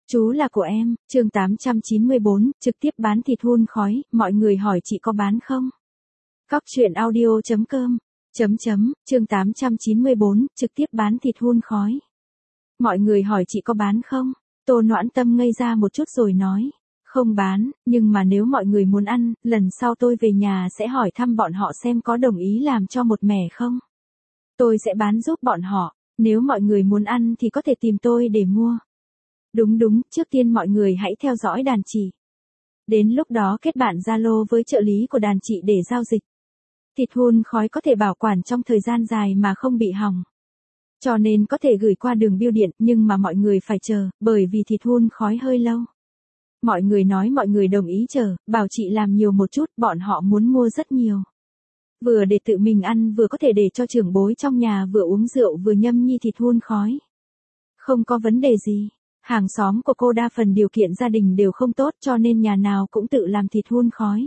Chú là của em, chương 894, trực tiếp bán thịt hun khói, mọi người hỏi chị có bán không? Cóc truyện audio.com, chương 894, trực tiếp bán thịt hun khói. Mọi người hỏi chị có bán không? Tô Noãn Tâm ngây ra một chút rồi nói. Không bán, nhưng mà nếu mọi người muốn ăn, lần sau tôi về nhà sẽ hỏi thăm bọn họ xem có đồng ý làm cho một mẻ không. Tôi sẽ bán giúp bọn họ, nếu mọi người muốn ăn thì có thể tìm tôi để mua. Đúng, trước tiên mọi người hãy theo dõi đàn chị. Đến lúc đó kết bạn Zalo với trợ lý của đàn chị để giao dịch. Thịt hun khói có thể bảo quản trong thời gian dài mà không bị hỏng. Cho nên có thể gửi qua đường bưu điện nhưng mà mọi người phải chờ, bởi vì thịt hun khói hơi lâu. Mọi người nói mọi người đồng ý chờ, bảo chị làm nhiều một chút, bọn họ muốn mua rất nhiều. Vừa để tự mình ăn vừa có thể để cho trưởng bối trong nhà vừa uống rượu vừa nhâm nhi thịt hun khói. Không có vấn đề gì. Hàng xóm của cô đa phần điều kiện gia đình đều không tốt cho nên nhà nào cũng tự làm thịt hun khói.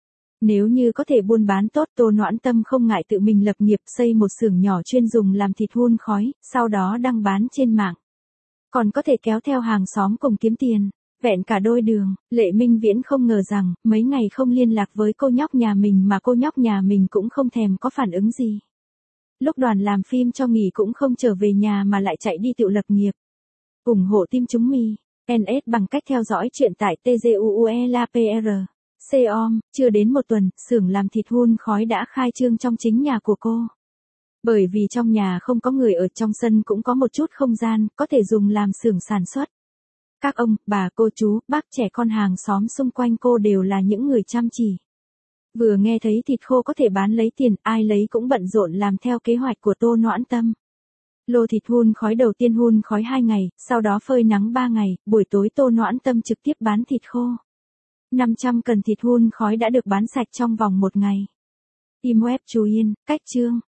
Nếu như có thể buôn bán tốt, Tô Noãn Tâm không ngại tự mình lập nghiệp xây một xưởng nhỏ chuyên dùng làm thịt hun khói, sau đó đăng bán trên mạng. Còn có thể kéo theo hàng xóm cùng kiếm tiền, vẹn cả đôi đường. Lệ Minh Viễn không ngờ rằng, mấy ngày không liên lạc với cô nhóc nhà mình mà cô nhóc nhà mình cũng không thèm có phản ứng gì. Lúc đoàn làm phim cho nghỉ cũng không trở về nhà mà lại chạy đi tự lập nghiệp. Ủng hộ team chúng mi, NS bằng cách theo dõi chuyện tại TGUUELAPR. COM, chưa đến một tuần, xưởng làm thịt hun khói đã khai trương trong chính nhà của cô. Bởi vì trong nhà không có người ở, trong sân cũng có một chút không gian, có thể dùng làm xưởng sản xuất. Các ông, bà, cô chú, bác, trẻ con hàng xóm xung quanh cô đều là những người chăm chỉ. Vừa nghe thấy thịt khô có thể bán lấy tiền, ai lấy cũng bận rộn làm theo kế hoạch của Tô Noãn Tâm. Lô thịt hun khói đầu tiên hun khói 2 ngày, sau đó phơi nắng 3 ngày, buổi tối Tô Noãn Tâm trực tiếp bán thịt khô. 500 cần thịt hun khói đã được bán sạch trong vòng 1 ngày. Team web chú Yên, cách chương.